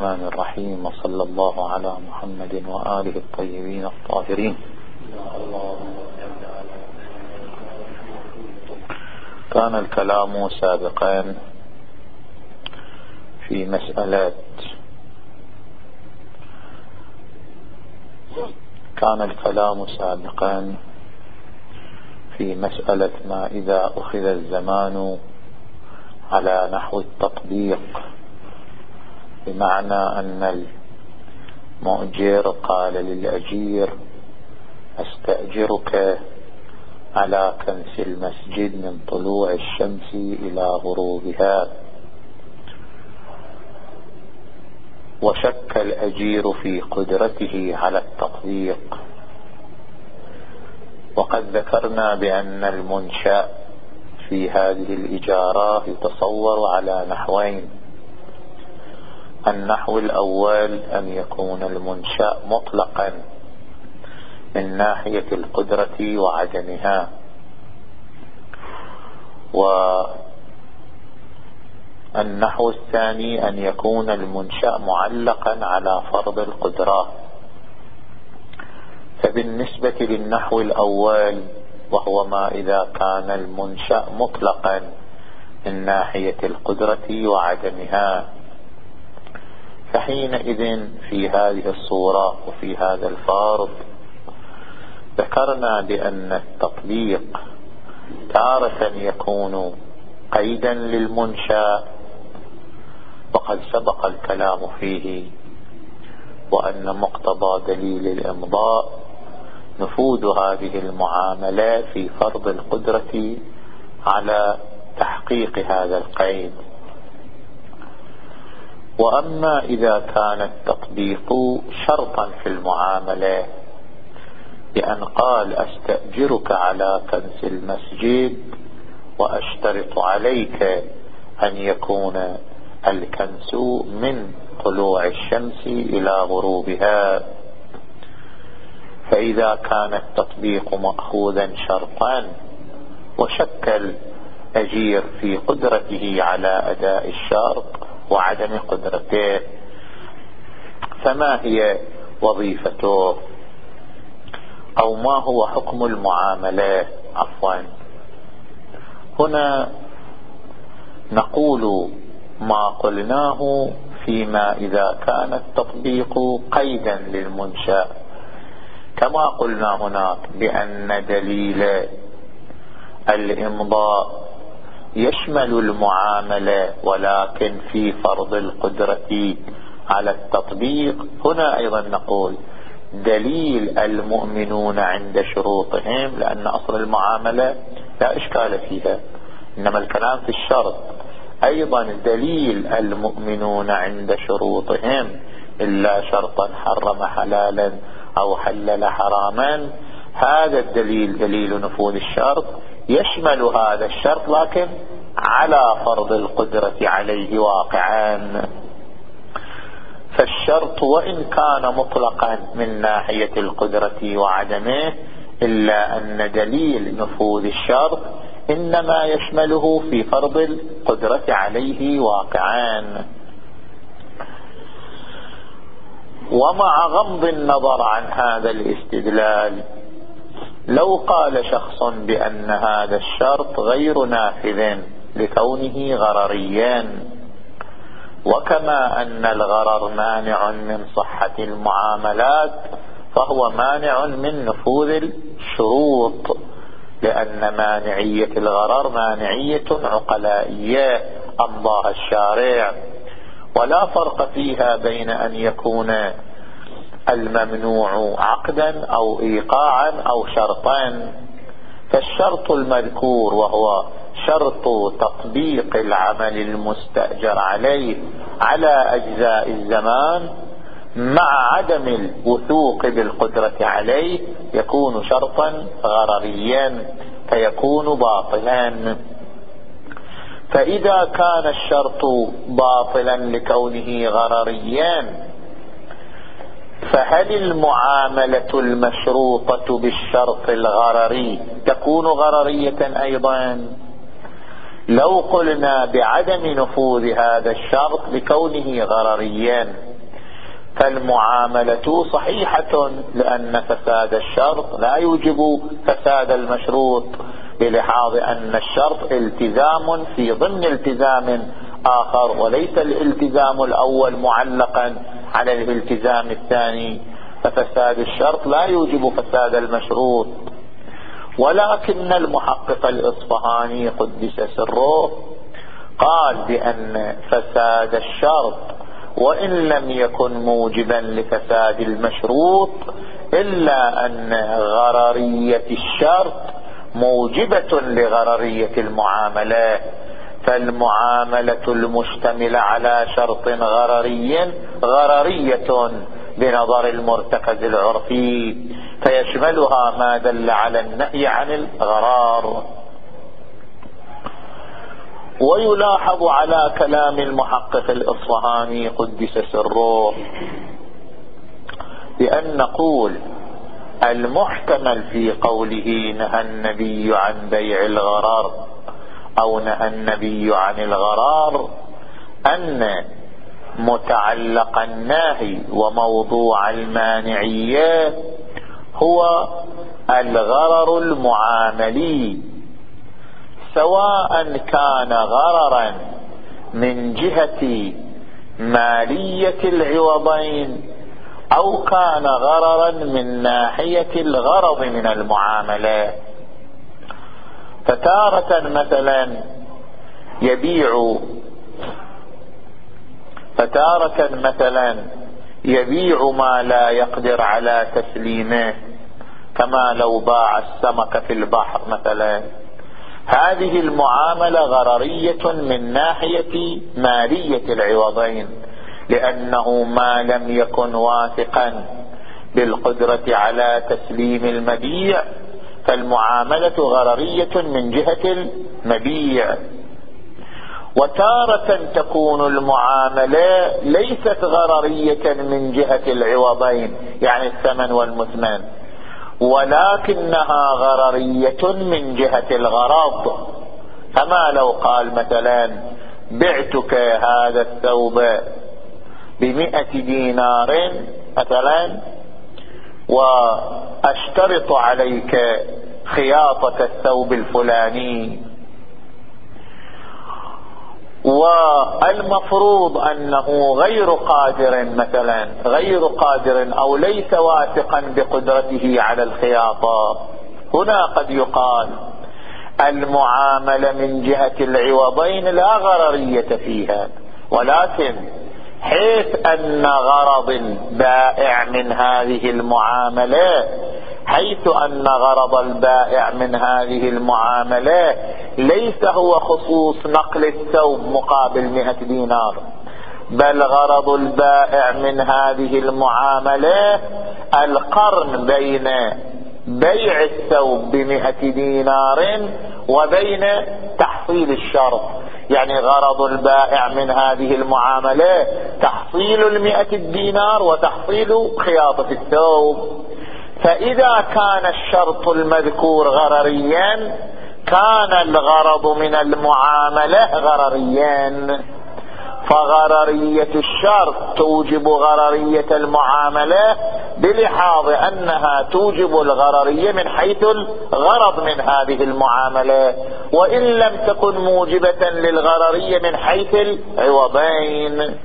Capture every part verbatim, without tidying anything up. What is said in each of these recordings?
الرحمن الرحيم، وصلى الله على محمد وآله الطيبين الطاهرين. كان الكلام سابقا في مسألة كان الكلام سابقا في مسألة ما إذا أخذ الزمان على نحو التطبيق، بمعنى أن المؤجر قال للأجير: أستأجرك على كنس المسجد من طلوع الشمس إلى غروبها، وشك الأجير في قدرته على التطبيق. وقد ذكرنا بأن المنشأ في هذه الإجارة يتصور على نحوين: النحو الأول أن يكون المنشأ مطلقا من ناحية القدرة وعدمها، والنحو الثاني أن يكون المنشأ معلقا على فرض القدرة. فبالنسبة للنحو الأول، وهو ما إذا كان المنشأ مطلقا من ناحية القدرة وعدمها، فحينئذ في هذه الصورة وفي هذا الفرض ذكرنا بأن التطبيق تارة يكون قيدا للمنشأ، وقد سبق الكلام فيه، وأن مقتضى دليل الإمضاء نفوذ هذه المعاملة في فرض القدرة على تحقيق هذا القيد. وأما إذا كان التطبيق شرطا في المعاملة، بأن قال: أستأجرك على كنس المسجد وأشترط عليك أن يكون الكنس من طلوع الشمس إلى غروبها، فإذا كان التطبيق مأخوذا شرطا وشك الأجير في قدرته على أداء الشرط وعدم قدرته، فما هي وظيفته، أو ما هو حكم المعاملة؟ عفوا، هنا نقول ما قلناه فيما إذا كان التطبيق قيدا للمنشأ، كما قلنا هناك بأن دليل الإمضاء يشمل المعاملة ولكن في فرض القدرة على التطبيق. هنا أيضا نقول دليل المؤمنون عند شروطهم، لأن أصل المعاملة لا إشكال فيها، إنما الكلام في الشرط. أيضا دليل المؤمنون عند شروطهم إلا شرطا حرم حلالا أو حلل حراما، هذا الدليل دليل نفوذ الشرط يشمل هذا الشرط لكن على فرض القدرة عليه واقعا. فالشرط وإن كان مطلقا من ناحية القدرة وعدمه، إلا أن دليل نفوذ الشرط إنما يشمله في فرض القدرة عليه واقعا. ومع غض النظر عن هذا الاستدلال، لو قال شخص بأن هذا الشرط غير نافذ لكونه غرريا، وكما أن الغرر مانع من صحة المعاملات، فهو مانع من نفوذ الشروط، لأن مانعية الغرر مانعية عقلائية أمضاها الشارع، ولا فرق فيها بين أن يكون الممنوع عقدا أو إيقاعا أو شرطا. فالشرط المذكور وهو شرط تطبيق العمل المستأجر عليه على أجزاء الزمان مع عدم الوثوق بالقدرة عليه يكون شرطا غرريا فيكون باطلا. فإذا كان الشرط باطلا لكونه غرريا، فهل المعاملة المشروطة بالشرط الغرري تكون غررية أيضا؟ لو قلنا بعدم نفوذ هذا الشرط لكونه غرريا، فالمعاملة صحيحة، لأن فساد الشرط لا يوجب فساد المشروط، بلحاظ أن الشرط التزام في ضمن التزام آخر، وليس الالتزام الأول معلقا على الالتزام الثاني، ففساد الشرط لا يوجب فساد المشروط. ولكن المحقق الإصفهاني قدس سره قال بأن فساد الشرط وإن لم يكن موجبا لفساد المشروط، إلا أن غررية الشرط موجبة لغررية المعاملة، فالمعاملة المشتملة على شرط غرري غررية بنظر المرتكز العرفي، فيشملها ما دل على النهي عن الغرار. ويلاحظ على كلام المحقق الإصفهاني قدس سره بأن نقول المحتمل في قوله نهى النبي عن بيع الغرار أو نهى النبي عن الغرار، أن متعلق النهي وموضوع المانعية هو الغرر المعاملي، سواء كان غررا من جهة مالية العوضين أو كان غررا من ناحية الغرض من المعاملة. فتارة مثلا يبيع فتارة مثلا يبيع ما لا يقدر على تسليمه، كما لو باع السمك في البحر مثلا، هذه المعاملة غررية من ناحية مالية العوضين، لأنه ما لم يكن واثقا بالقدرة على تسليم المبيع فالمعاملة غررية من جهة المبيع. وتارة تكون المعاملة ليست غررية من جهة العوضين، يعني الثمن والمثمن، ولكنها غررية من جهة الغرض، كما لو قال مثلا بعتك هذا الثوب بمئة دينار مثلا واشترط عليك خياطة الثوب الفلاني، والمفروض أنه غير قادر مثلا غير قادر أو ليس واثقا بقدرته على الخياطة. هنا قد يقال المعاملة من جهة العوضين لا غررية فيها، ولكن حيث أن غرض البائع من هذه المعاملة حيث أن غرض البائع من هذه المعاملة ليس هو خصوص نقل الثوب مقابل مئة دينار، بل غرض البائع من هذه المعاملة القرن بين بيع الثوب بمئة دينار وبين تحصيل الشرط، يعني غرض البائع من هذه المعاملة تحصيل المئة الدينار وتحصيل خياطة الثوب. فإذا كان الشرط المذكور غرريا كان الغرض من المعاملة غرريا، فغررية الشرط توجب غررية المعاملة بلحاظ أنها توجب الغررية من حيث الغرض من هذه المعاملة، وإن لم تكن موجبة للغررية من حيث العوضين.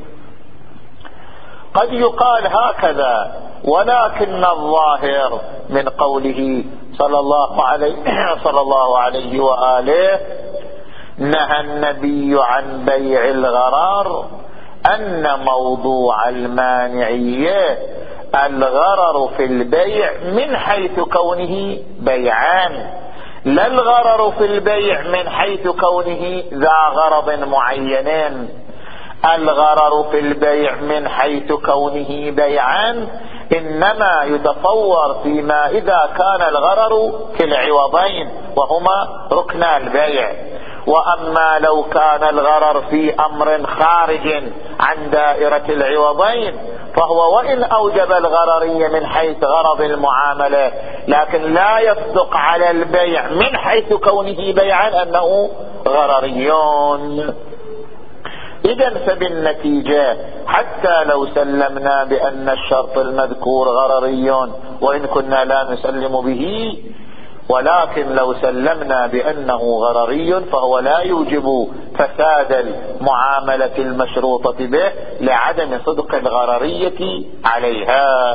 قد يقال هكذا، ولكن الظاهر من قوله صلى الله عليه, صلى الله عليه وآله نهى النبي عن بيع الغرار أن موضوع المانعية الغرر في البيع من حيث كونه بيعان، لا الغرر في البيع من حيث كونه ذا غرض معين. الغرر في البيع من حيث كونه بيعان إنما يتصور فيما إذا كان الغرر في العوضين وهما ركنا البيع، وأما لو كان الغرر في أمر خارج عن دائرة العوضين فهو وإن أوجب الغررية من حيث غرض المعاملة لكن لا يصدق على البيع من حيث كونه بيعا أنه غرريون. إذن فبالنتيجة حتى لو سلمنا بأن الشرط المذكور غرري وإن كنا لا نسلم به، ولكن لو سلمنا بأنه غرري فهو لا يوجب فساد المعاملة المشروطة به لعدم صدق الغررية عليها.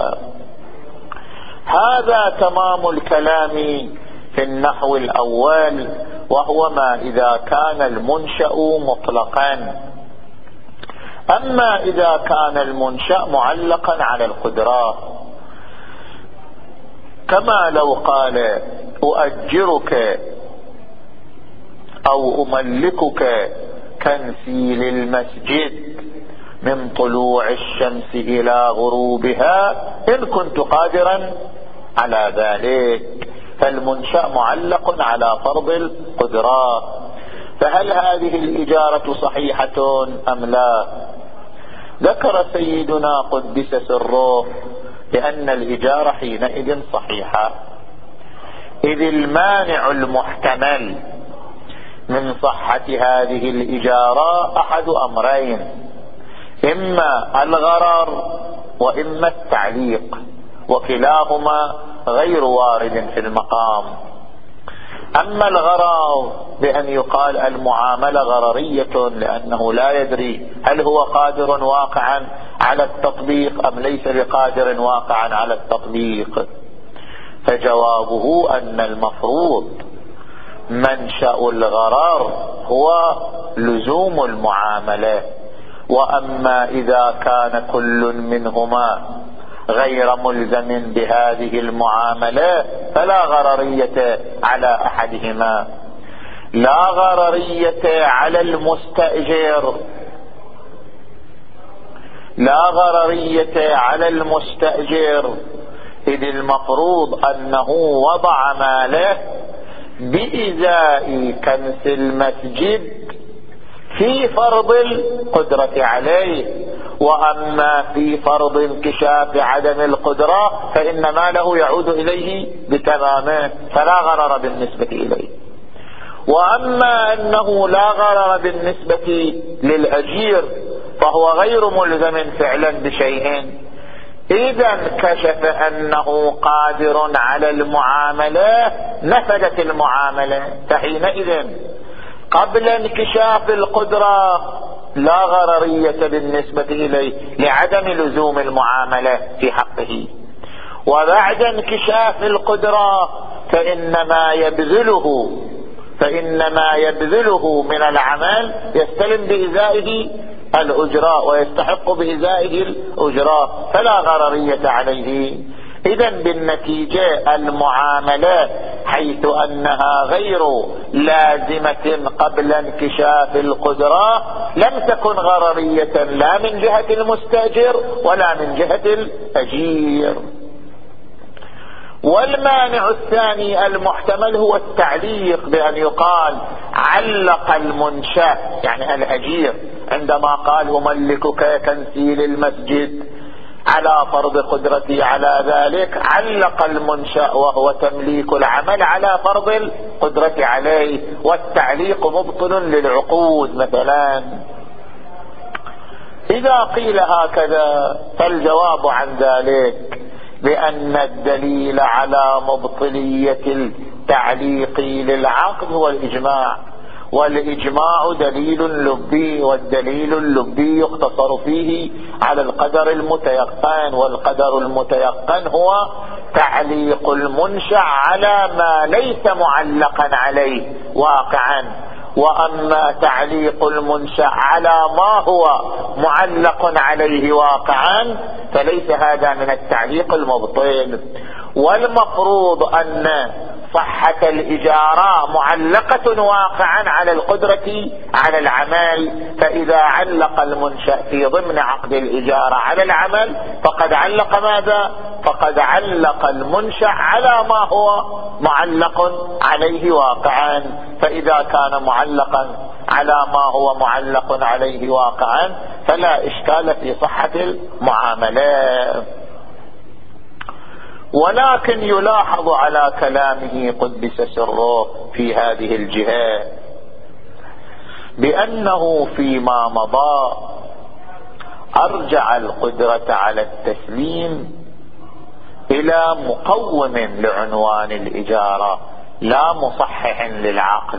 هذا تمام الكلام في النحو الأول، وهو ما إذا كان المنشأ مطلقا. أما إذا كان المنشأ معلقا على القدرة، كما لو قال أؤجرك أو أملكك كنسيل المسجد من طلوع الشمس إلى غروبها إن كنت قادرا على ذلك، فالمنشأ معلق على فرض القدرة. فهل هذه الإجارة صحيحة أم لا؟ ذكر سيدنا قدس سره بأن الإجارة حينئذ صحيحة، إذ المانع المحتمل من صحة هذه الإجارة أحد أمرين: إما الغرر وإما التعليق، وكلاهما غير وارد في المقام. أما الغرر بأن يقال المعاملة غررية لأنه لا يدري هل هو قادر واقعا على التطبيق أم ليس بقادر واقعا على التطبيق، فجوابه أن المفروض منشأ الغرر هو لزوم المعاملة. وأما إذا كان كل منهما غير ملزم بهذه المعاملة فلا غررية على أحدهما. لا غررية على المستأجر لا غررية على المستأجر إذ المفروض أنه وضع ماله بإزاء كنس المسجد في فرض القدرة عليه، وأما في فرض انكشاف عدم القدرة فإن ماله يعود إليه بتمامه فلا غرر بالنسبة إليه. وأما أنه لا غرر بالنسبة للأجير فهو غير ملزم فعلا بشيء، إذا كشف أنه قادر على المعاملة نفذت المعاملة، فحينئذ قبل انكشاف القدرة لا غررية بالنسبة إليه لعدم لزوم المعاملة في حقه، وبعد انكشاف القدرة فإنما يبذله فإنما يبذله من العمل يستلم بإزائه الأجراء ويستحق بإزائه الأجراء فلا غررية عليه. إذن بالنتيجة المعاملة حيث أنها غير لازمة قبل انكشاف القدرة لم تكن غررية لا من جهة المستأجر ولا من جهة الأجير. والمانع الثاني المحتمل هو التعليق، بأن يقال علق المنشأ يعني الأجير عندما قال أملكك كنسيل المسجد على فرض قدرتي على ذلك، علق المنشأ وهو تمليك العمل على فرض القدرة عليه، والتعليق مبطل للعقود مثلا. إذا قيل هكذا فالجواب عن ذلك بأن الدليل على مبطلية التعليق للعقد هو الإجماع، والإجماع دليل لبي، والدليل اللبي يقتصر فيه على القدر المتيقن، والقدر المتيقن هو تعليق المنشأ على ما ليس معلقا عليه واقعا. وأما تعليق المنشأ على ما هو معلق عليه واقعا فليس هذا من التعليق المبطل. والمفروض أن صحة الإجارة معلقة واقعا على القدرة على العمل، فإذا علق المنشأ في ضمن عقد الإجارة على العمل فقد علق ماذا؟ فقد علق المنشأ على ما هو معلق عليه واقعا. فإذا كان معلقا على ما هو معلق عليه واقعا فلا إشكال في صحة المعاملة. ولكن يلاحظ على كلامه قدس سره في هذه الجهة بأنه فيما مضى أرجع القدرة على التسليم إلى مقوم لعنوان الإجارة لا مصحح للعقد،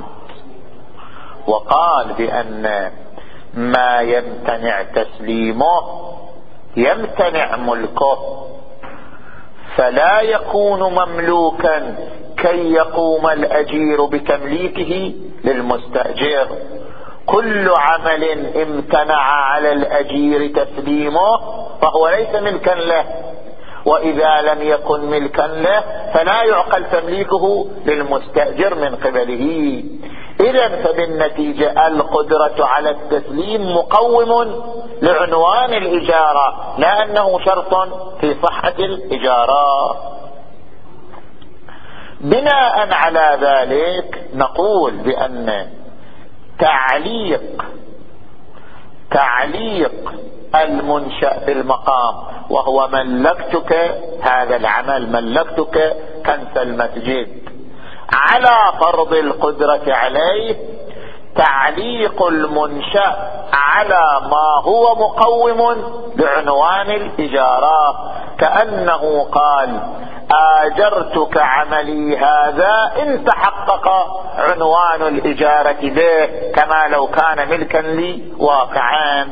وقال بأن ما يمتنع تسليمه يمتنع ملكه، فلا يكون مملوكا كي يقوم الأجير بتمليكه للمستأجر. كل عمل امتنع على الأجير تسليمه فهو ليس ملكا له، وإذا لم يكن ملكا له فلا يعقل تمليكه للمستأجر من قبله. إذن فبالنتيجة القدرة على التسليم مقوم لعنوان الإجارة، لا أنه شرط في صحة الإجارة. بناء على ذلك نقول بأن تعليق تعليق المنشأ بالمقام وهو ملكتك هذا العمل، ملكتك كنس المسجد، على فرض القدرة عليه تعليق المنشأ على ما هو مقوم لعنوان الإجارة، كأنه قال آجرتك عملي هذا إن تحقق عنوان الإجارة به كما لو كان ملكا لي واقعا.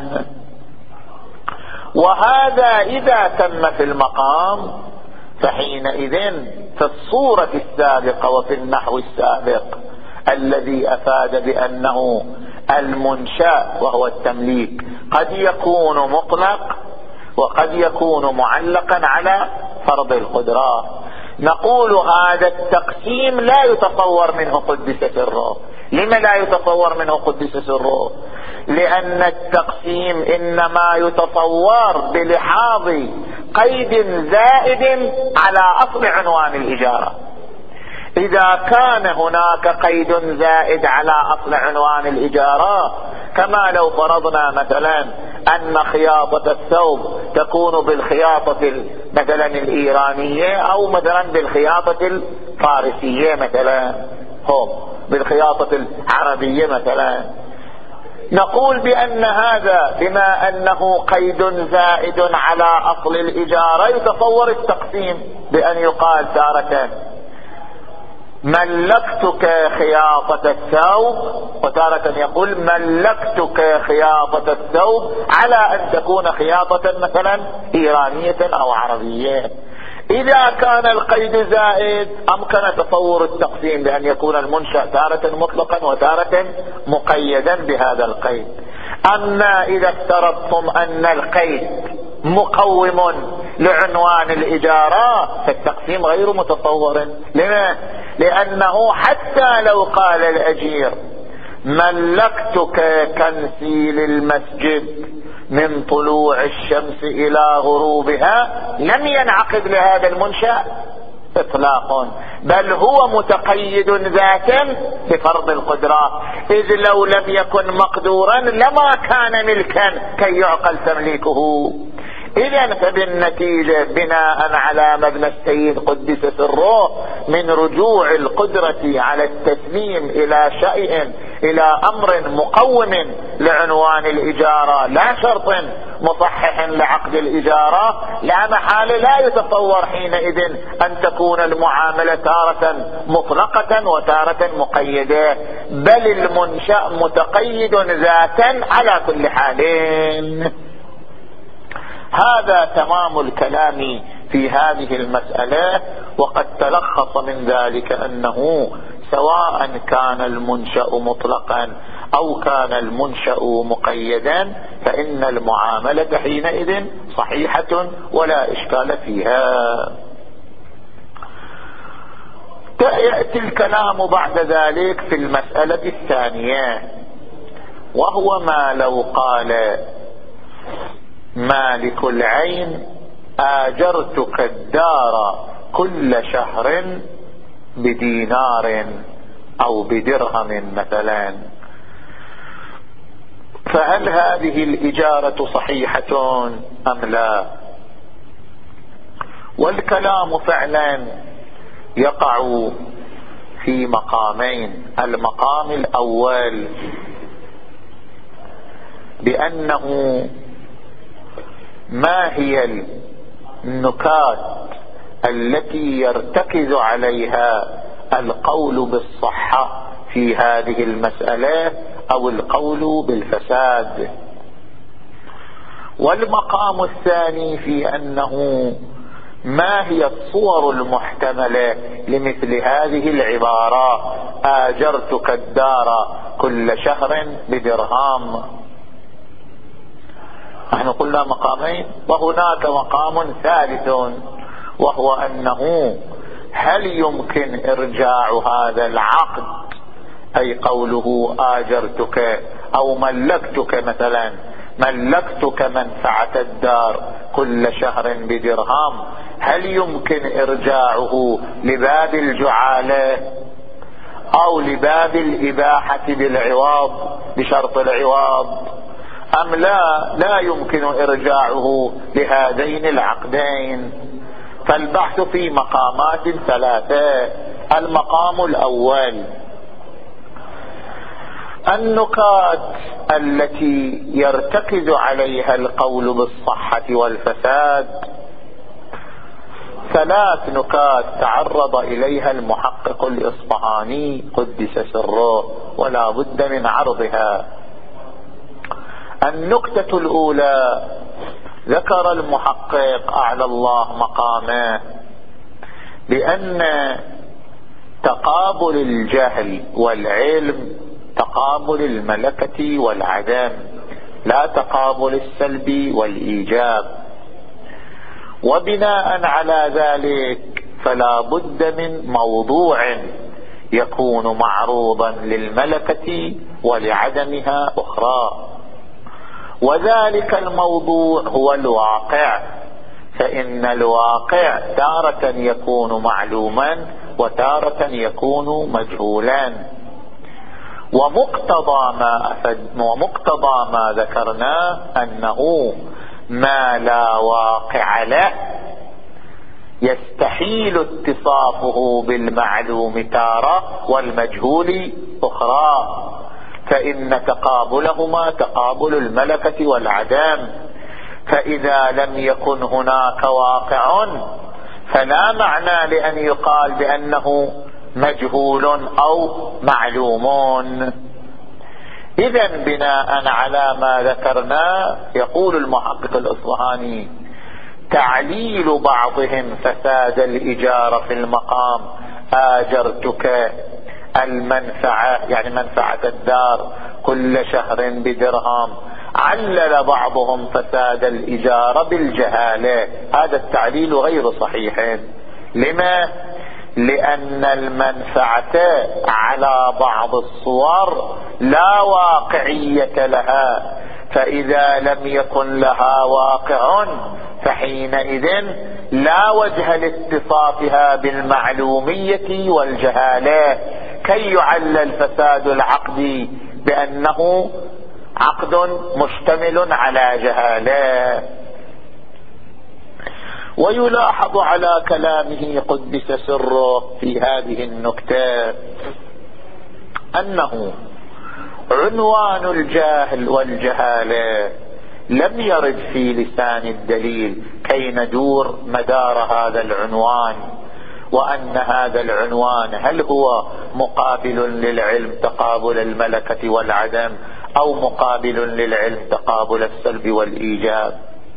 وهذا إذا تم في المقام، فحينئذ في الصورة السابقة وفي النحو السابق الذي أفاد بأنه المنشأ وهو التمليك قد يكون مطلق وقد يكون معلقا على فرض القدرة، نقول هذا التقسيم لا يتصور منه قدس سره. لما لا يتصور منه قدس سره؟ لأن التقسيم إنما يتصور بلحاظ قيد زائد على أصل عنوان الإجارة. إذا كان هناك قيد زائد على أصل عنوان الإجارة، كما لو فرضنا مثلا أن خياطة الثوب تكون بالخياطة مثلا الإيرانية أو مثلا بالخياطة الفارسية مثلا، هم بالخياطة العربية مثلا، نقول بأن هذا بما أنه قيد زائد على أصل الإجارة يتصور التقسيم بأن يقال تارة ملكتك خياطة الثوب، وتارة يقول ملكتك خياطة الثوب على أن تكون خياطة مثلا إيرانية أو عربية. إذا كان القيد زائد أمكن تصور التقسيم بأن يكون المنشأ تارة مطلقا وتارة مقيدا بهذا القيد. أما إذا افترضتم أن القيد مقوم لعنوان الإجارة فالتقسيم غير متصور. لما؟ لأنه حتى لو قال الأجير ملكتك كنسي للمسجد من طلوع الشمس إلى غروبها لم ينعقد لهذا المنشأ إطلاق، بل هو متقيد ذاتا بفرض القدرة، إذ لو لم يكن مقدورا لما كان ملكا كي يعقل تمليكه. إذن فبالنتيجة بناء على مبنى السيد قدس سره من رجوع القدرة على التسليم إلى شيء إلى أمر مقوم لعنوان الإجارة لا شرط مصحح لعقد الإجارة، لا محالة لا يتصور حينئذ أن تكون المعاملة تارة مطلقة وتارة مقيدة، بل المنشأ متقيد ذاتا على كل حال. هذا تمام الكلام في هذه المسألة، وقد تلخص من ذلك أنه سواء كان المنشأ مطلقا أو كان المنشأ مقيدا فإن المعاملة حينئذ صحيحة ولا إشكال فيها. يأتي الكلام بعد ذلك في المسألة الثانية، وهو ما لو قال مالك العين آجرتك الدار كل شهر بدينار أو بدرهم مثلا، فهل هذه الإجارة صحيحة أم لا؟ والكلام فعلا يقع في مقامين. المقام الأول بأنه ما هي النكات التي يرتكز عليها القول بالصحة في هذه المسألة أو القول بالفساد. والمقام الثاني في أنه ما هي الصور المحتملة لمثل هذه العبارة: آجرتك الدار كل شهر بدرهم. نحن قلنا مقامين، وهناك مقام ثالث، وهو أنه هل يمكن إرجاع هذا العقد، أي قوله آجرتك أو ملكتك، مثلا ملكتك منفعة الدار كل شهر بدرهم، هل يمكن إرجاعه لباب الجعالة أو لباب الإباحة بالعوض بشرط العوض، أم لا لا يمكن إرجاعه لهذين العقدين؟ فالبحث في مقامات ثلاثة. المقام الأول: النكات التي يرتكز عليها القول بالصحة والفساد ثلاث نكات تعرض إليها المحقق الإصفهاني قدس سره، ولا بد من عرضها. النكتة الأولى: ذكر المحقق أعلى الله مقامه بأن تقابل الجهل والعلم تقابل الملكة والعدم، لا تقابل السلب والإيجاب. وبناء على ذلك فلا بد من موضوع يكون معروضا للملكة ولعدمها أخرى، وذلك الموضوع هو الواقع، فإن الواقع تارة يكون معلوما وتارة يكون مجهولا. ومقتضى ما, ومقتضى ما ذكرناه أنه ما لا واقع له يستحيل اتصافه بالمعلوم تارة والمجهول أخرى، فإن تقابلهما تقابل الملكة والعدم. فإذا لم يكن هناك واقع فلا معنى لأن يقال بأنه مجهول أو معلوم. إذن بناء على ما ذكرنا يقول المحقق الإصفهاني: تعليل بعضهم فساد الإجارة في المقام آجرتك المنفعة، يعني منفعة الدار، كل شهر بدرهم، علل بعضهم فساد الإجارة بالجهالة. هذا التعليل غير صحيح. لما؟ لأن المنفعة على بعض الصور لا واقعية لها، فإذا لم يكن لها واقع فحينئذ لا وجه لاتصافها بالمعلومية والجهالة، كي يعلل فساد العقد بأنه عقد مشتمل على جهالة. ويلاحظ على كلامه قدس سره في هذه النكتة أنه عنوان الجاهل والجهالة لم يرد في لسان الدليل كي ندور مدار هذا العنوان، وأن هذا العنوان هل هو مقابل للعلم تقابل الملكة والعدم، أو مقابل للعلم تقابل السلب والإيجاب.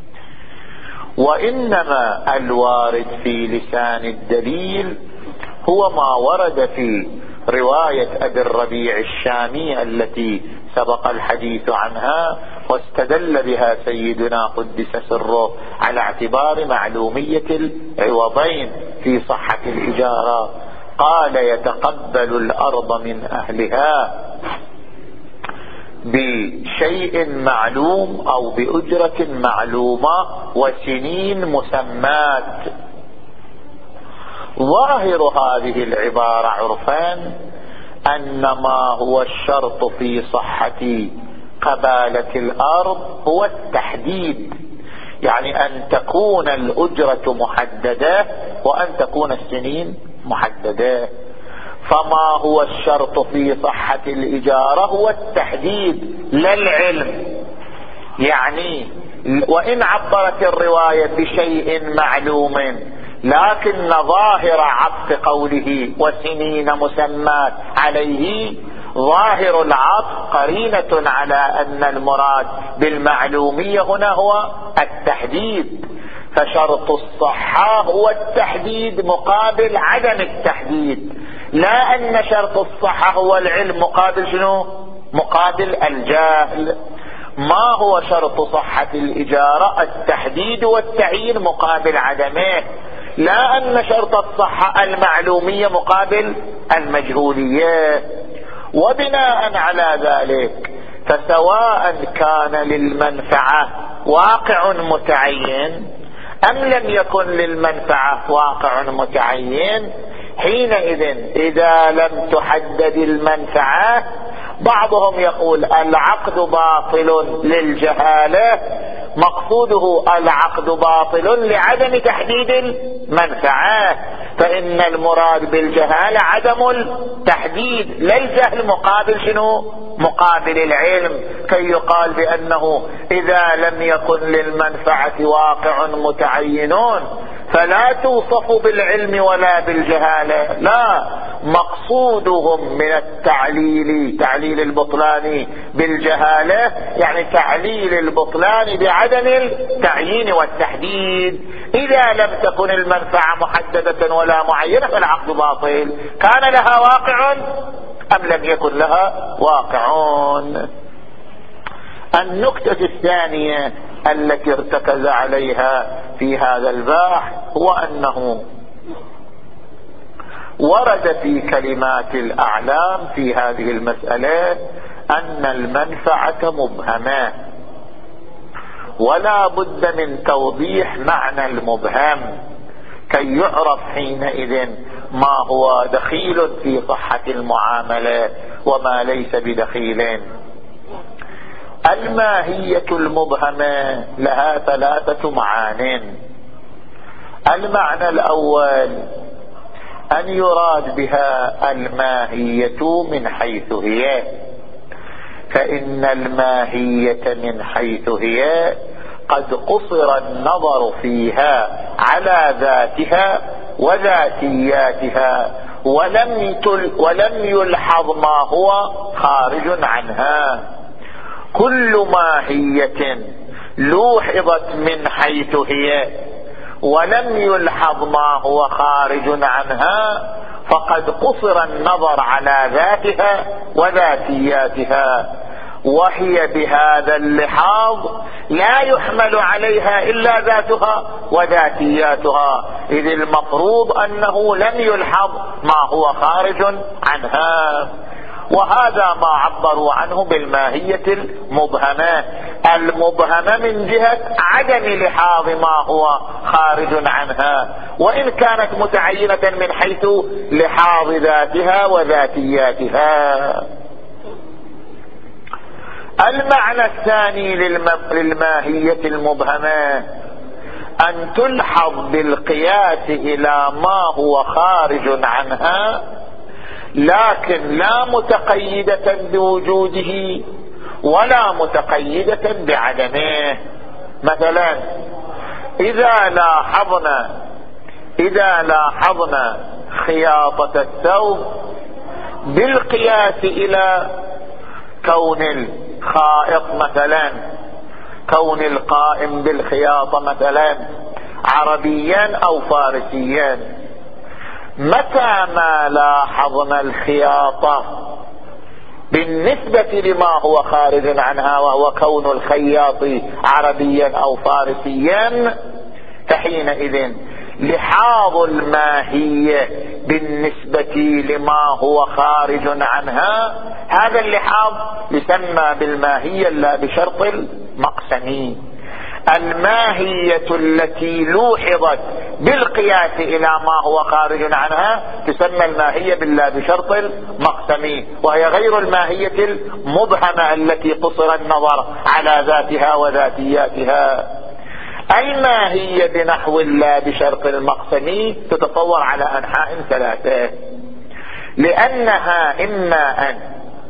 وإنما الوارد في لسان الدليل هو ما ورد في رواية أبي الربيع الشامي التي سبق الحديث عنها، واستدل بها سيدنا قدس سره على اعتبار معلومية العوضين في صحة الإجارة. قال: يتقبل الأرض من أهلها بشيء معلوم أو بأجرة معلومة وسنين مسمات. ظاهر هذه العبارة عرفا أن ما هو الشرط في صحة قبالة الأرض هو التحديد، يعني أن تكون الأجرة محددة وأن تكون السنين محددة. فما هو الشرط في صحة الإجارة هو التحديد لا العلم. يعني وإن عبرت الرواية بشيء معلوم لكن ظاهر عطف قوله وسنين مسمات عليه، ظاهر العطف قرينة على أن المراد بالمعلومية هنا هو التحديد، فشرط الصحة هو التحديد مقابل عدم التحديد، لا أن شرط الصحة هو العلم مقابل شنو؟ مقابل الجهل. ما هو شرط صحة الإجارة؟ التحديد والتعيين مقابل عدمه، لا أن شرط الصحة المعلومية مقابل المجهولية. وبناء على ذلك فسواء كان للمنفعة واقع متعين أم لم يكن للمنفعة واقع متعين، حينئذ إذا لم تحدد المنفعة بعضهم يقول العقد باطل للجهالة، مقصوده العقد باطل لعدم تحديد المنفعة، فإن المراد بالجهالة عدم التحديد لا الجهل مقابل شنو؟ مقابل العلم، كي يقال بأنه إذا لم يكن للمنفعة واقع متعينون فلا توصف بالعلم ولا بالجهالة، لا، مقصودهم من التعليل تعليل البطلان بالجهالة يعني تعليل البطلان بعدم التعيين والتحديد. إذا لم تكن المنفعة محددة ولا معينة فالعقد باطل، كان لها واقع أم لم يكن لها واقعون. النكتة الثانية التي ارتكز عليها في هذا الباحث هو أنه ورد في كلمات الأعلام في هذه المسألة أن المنفعة مبهمة، ولا بد من توضيح معنى المبهم كي يعرف حينئذ ما هو دخيل في صحة المعاملة وما ليس بدخيل. الماهية المبهمة لها ثلاثة معان. المعنى الأول أن يراد بها الماهية من حيث هي، فإن الماهية من حيث هي قد قصر النظر فيها على ذاتها وذاتياتها ولم ولم يلحظ ما هو خارج عنها. كل ماهية لوحظت من حيث هي ولم يلحظ ما هو خارج عنها فقد قصر النظر على ذاتها وذاتياتها، وهي بهذا اللحاظ لا يحمل عليها إلا ذاتها وذاتياتها، إذ المفروض أنه لم يلحظ ما هو خارج عنها. وهذا ما عبروا عنه بالماهية المبهمة، المبهمة من جهة عدم لحاظ ما هو خارج عنها، وإن كانت متعينة من حيث لحاظ ذاتها وذاتياتها. المعنى الثاني للماهية المبهمة أن تلحظ بالقياس إلى ما هو خارج عنها، لكن لا متقيدة بوجوده ولا متقيدة بعدمه. مثلا إذا لاحظنا إذا لاحظنا خياطة الثوب بالقياس إلى كون الخائط مثلا، كون القائم بالخياطة مثلا عربيا أو فارسيا، متى ما لاحظنا الخياطة بالنسبة لما هو خارج عنها وهو كون الخياط عربيا أو فارسيا، فحينئذ لحاظ الماهية بالنسبة لما هو خارج عنها، هذا اللحاظ يسمى بالماهية لا بشرط المقسم. الماهية التي لوحظت بالقياس إلى ما هو خارج عنها تسمى الماهية بالله بشرط المقسم، وهي غير الماهية المبهمة التي قصر النظر على ذاتها وذاتياتها. الماهية بنحو الله بشرط المقسم تتصور على أنحاء ثلاثة، لأنها إما أن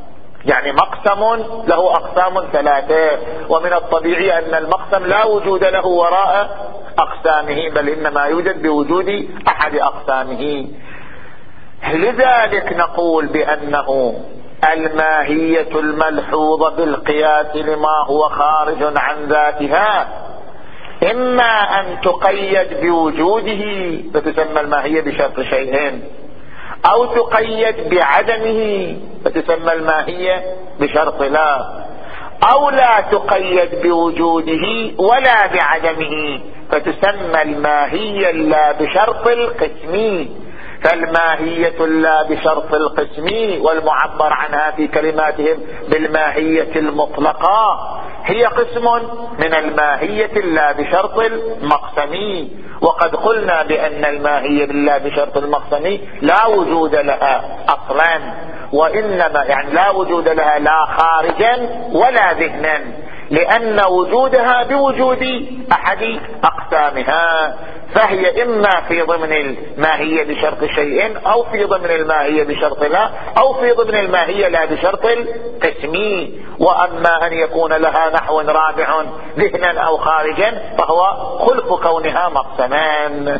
يعني مقسم له أقسام ثلاثة، ومن الطبيعي أن المقسم لا وجود له وراء أقسامه، بل إنما يوجد بوجود أحد أقسامه. لذلك نقول بأنه الماهية الملحوظة بالقياس لما هو خارج عن ذاتها إما أن تقيد بوجوده فتسمى الماهية بشرط شيئين، أو تقيد بعدمه فتسمى الماهية بشرط لا، أو لا تقيد بوجوده ولا بعدمه فتسمى الماهية لا بشرط القسم. فالماهية لا بشرط القسم والمعبر عنها في كلماتهم بالماهية المطلقة هي قسم من الماهية لا بشرط المقسم. وقد قلنا بأن الماهية لا بشرط المقسم لا وجود لها أصلا، وإنما يعني لا وجود لها لا خارجا ولا ذهنا، لأن وجودها بوجود أحد أقسامها، فهي إما في ضمن الماهية بشرط شيء، أو في ضمن الماهية بشرط لا، أو في ضمن الماهية لا بشرط القسم. وأما أن يكون لها نحو رابع ذهنا أو خارجا فهو خلف كونها مقسمان.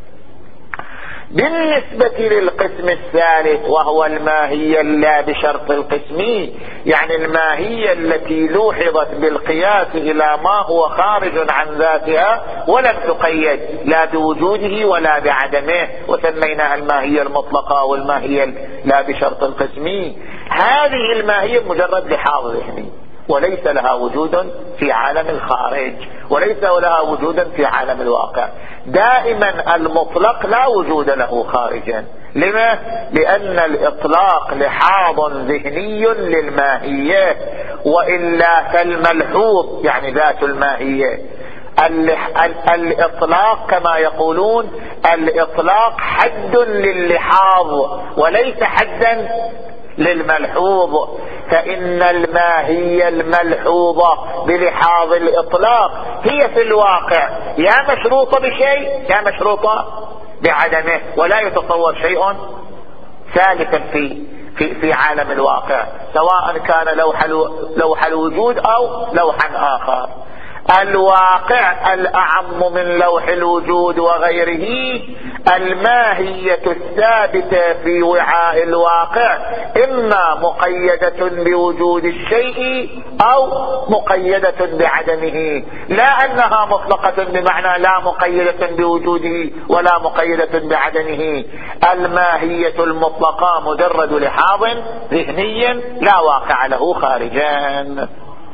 بالنسبة للقسم الثالث وهو الماهية لا بشرط القسم، يعني الماهية التي لوحظت بالقياس إلى ما هو خارج عن ذاتها ولم تقيد لا بوجوده ولا بعدمه، وسميناها الماهية المطلقة والماهية لا بشرط القسم. هذه الماهية مجرد لحاظ ذهني وليس لها وجود في عالم الخارج، وليس لها وجود في عالم الواقع. دائما المطلق لا وجود له خارجا. لما؟ لأن الإطلاق لحاظ ذهني للماهية، وإلا فالملحوظ يعني ذات الماهية. الإطلاق كما يقولون الإطلاق حد للحاظ وليس حدا للملحوظ، فإن الماهية الملحوظة بلحاظ الإطلاق هي في الواقع يا مشروطة بشيء يا مشروطة بعدمه، ولا يتصور شيء ثالثا في في في عالم الواقع، سواء كان لوح لوح الوجود أو لوحا آخر. الواقع الأعم من لوح الوجود وغيره، الماهية الثابتة في وعاء الواقع إما مقيدة بوجود الشيء أو مقيدة بعدمه، لا أنها مطلقة بمعنى لا مقيدة بوجوده ولا مقيدة بعدمه. الماهية المطلقة مجرد لحاظ ذهني لا واقع له خارجا.